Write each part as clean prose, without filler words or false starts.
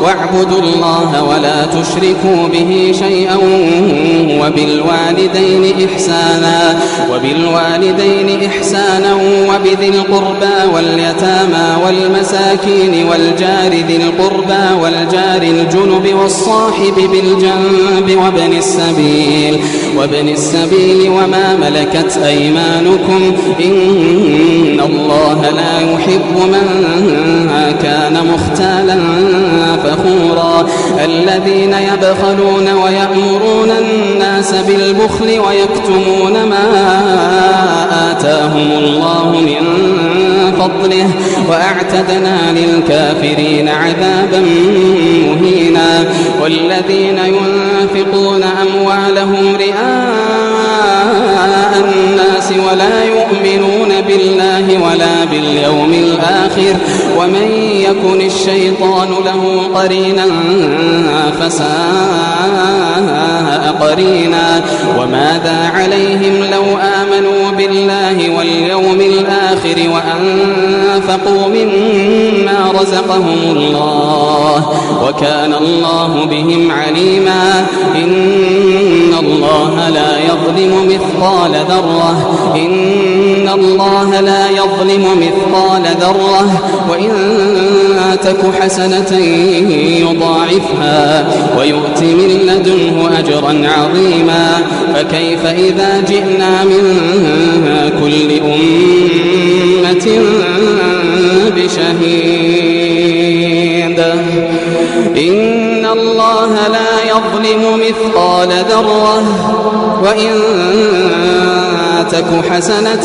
واعبدوا الله ولا تشركوا به شيئا وبالوالدين إحسانا وبذي القربى واليتامى والمساكين والجار ذي القربى والجار الجنب والصاحب بالجنب وابن السبيل وما ملكت أيمانكم إن الله لا يحب من كان مختالا فخورا الذين يبخلون ويأمرون الناس بالبخل ويكتمون ما آتاهم الله من فضله وأعتدنا للكافرين عذابا مهينا والذين ينفقون أموالهم رئاء الناس ولا يؤمنون بالله ولا باليوم الآخر ومن يكن الشيطان له قرينا فساء قرينا وماذا عليهم لو آمنوا بالله واليوم الآخر وأنفقوا مما رزقهم الله وكان الله بهم عليما إن الله لا يظلم مثقال ذرة وإن تك حسنة يضاعفها ويؤت من لدنه أجرا عظيما فكيف إذا جئنا من كل أمة بشهيد إن الله لا يظلم مثقال ذرة وإن تك حسنة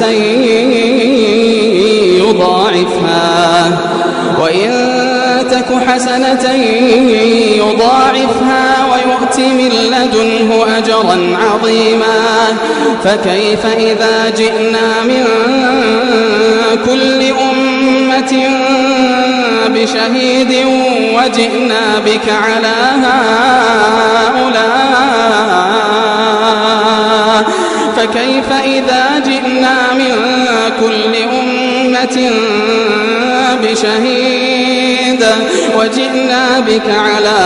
يضاعفها ويؤت من لدنه أجرا عظيما فكيف إذا جئنا من كل أمة بشهيد وجئنا بك على هؤلاء فكيف إذا جئنا من كل أمة بشهيد وجئنا بك على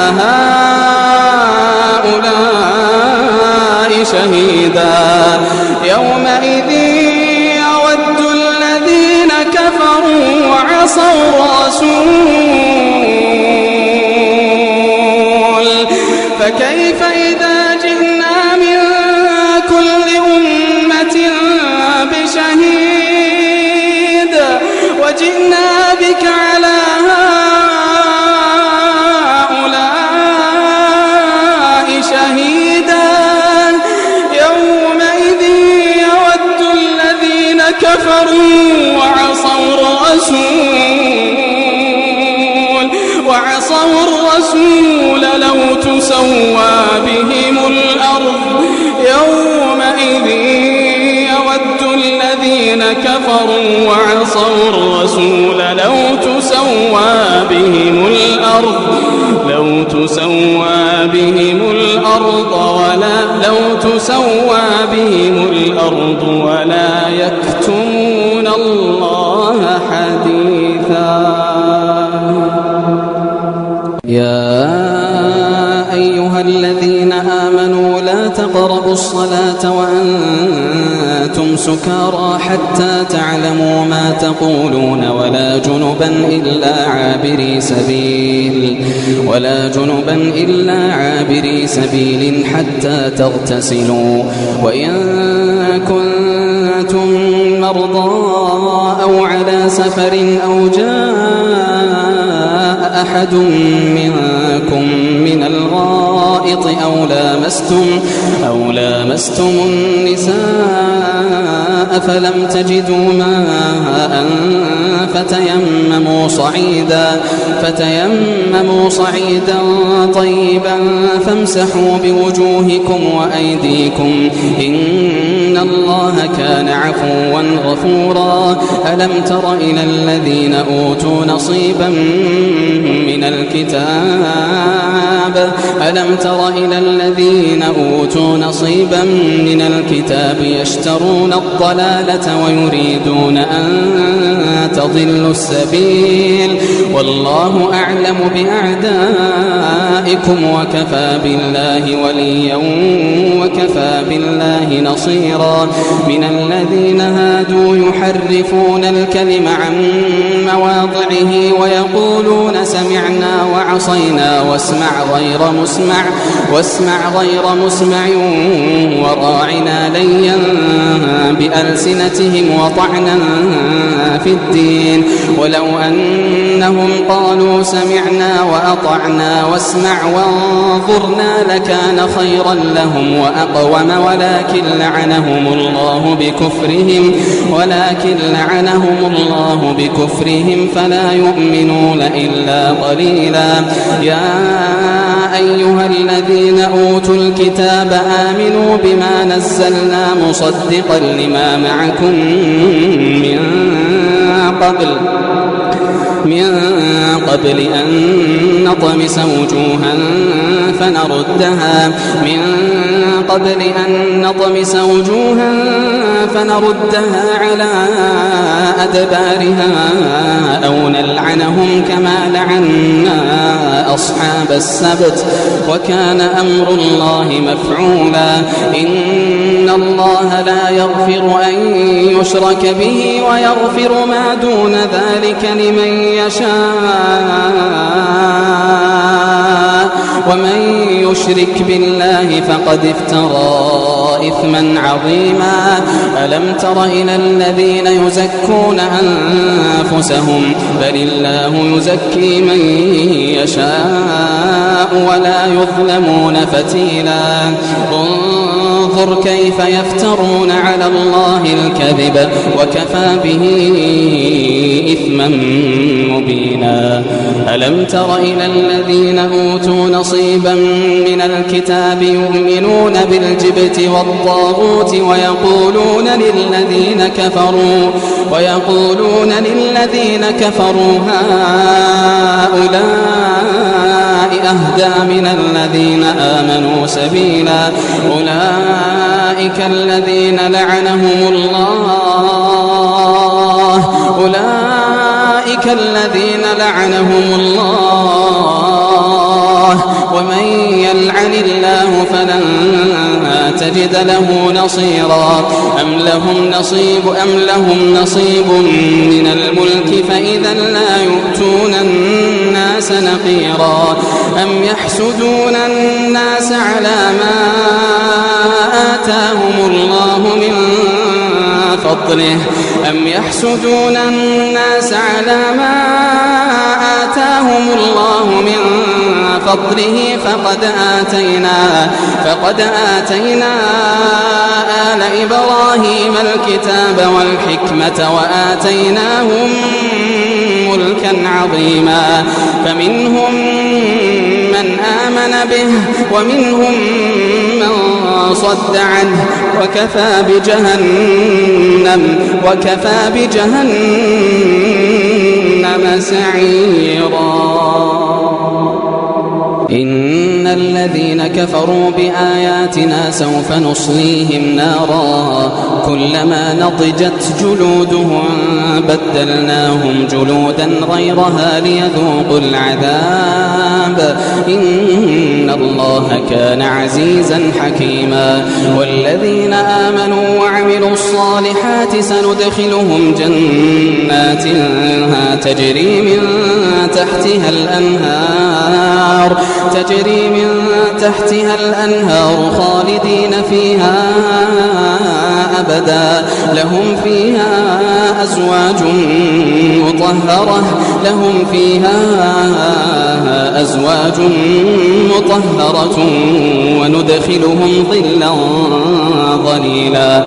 هؤلاء شهيدا يومئذ يود الذين كفروا وعصوا الرسول فكيف إذا جئنا من كل أمة بشهيد وجئنا بك على هؤلاء شهيدا يومئذ يود الذين كفروا وعصوا الرسول لو تسوى بهم الأرض يومئذ يود الذين كفروا وعصوا الرسول لو تسوى بهم الأرض ولا يكتمون الله حديثا يا أيها الذين آمنوا لا تقربوا الصلاة وأنتم سكارى حتى تعلموا ما تقولون ولا جنبا إلا عابري سبيل حتى تغتسلوا وإن كنتم مرضى أو على سفر أو جاء أحد منكم من الغائط أو لامستم النساء فلم تجدوا ماء فتيمموا صعيدا طيبا فامسحوا بوجوهكم وأيديكم إن الله كان عفوا غفورا ألم تر إلى الذين أوتوا نصيبا من الكتاب ألم تر إلى الذين أوتوا نصيبا من الكتاب يشترون الضلالة ويريدون أن تضلوا السبيل والله أعلم بأعدائكم وكفى بالله وليا وكفى بالله نصيرا من الذين هادوا يحرفون الكلم عن مواضعه ويقولون سمعنا وعصينا واسمع غير مسمع وراعنا ليا بألسنتهم وطعنا في الدين ولو أنهم قالوا سمعنا وأطعنا واسمع وانظرنا لكان خيرا لهم وأقوم ولكن لعنهم الله بكفرهم فلا يؤمنون إلا قليلا يا أيها الذين أوتوا الكتاب آمنوا بما نزلنا مصدقا لما معكم من قبل أن نطمس وجوها فنردها على أدبارها أو نلعنهم كما لعنا أصحاب السبت وكان أمر الله مفعولا إن الله لا يغفر أن يشرك به ويغفر ما دون ذلك لمن يشاء ومن يشرك بالله فقد افترى إثما عظيما ألم تر إلى الذين يزكون أنفسهم بل الله يزكي من يشاء ولا يظلمون فتيلا انظر كيف يفترون على الله الكذب وكفى به إثما مبينا ألم تر إلى الذين أوتوا نصيبا من الكتاب يؤمنون بالجبت والطاغوت ويقولون للذين كفروا هؤلاء أهدى من الذين آمنوا سبيلا أولئك الذين لعنهم الله ومن يلعن الله فلن تجد له نصيرا أم لهم نصيب من الملك فإذا لا يؤتون الناس نقيرا أم يحسدون الناس على ما آتاهم الله من فضله فقد آتينا آل إبراهيم الكتاب والحكمة وآتيناهم ملكا عظيما فمنهم من آمن به ومنهم من صد عنه وكفى بجهنم سعيرا إن الذين كفروا بآياتنا سوف نصليهم نارا كلما نضجت جلودهم بدلناهم جلودا غيرها ليذوقوا العذاب إن الله كان عزيزا حكيما والذين آمنوا وعملوا الصالحات سندخلهم جنات تجري من تحتها الأنهار خالدين فيها أبدا لهم فيها أزواج مطهرة وندخلهم ظلا ظليلا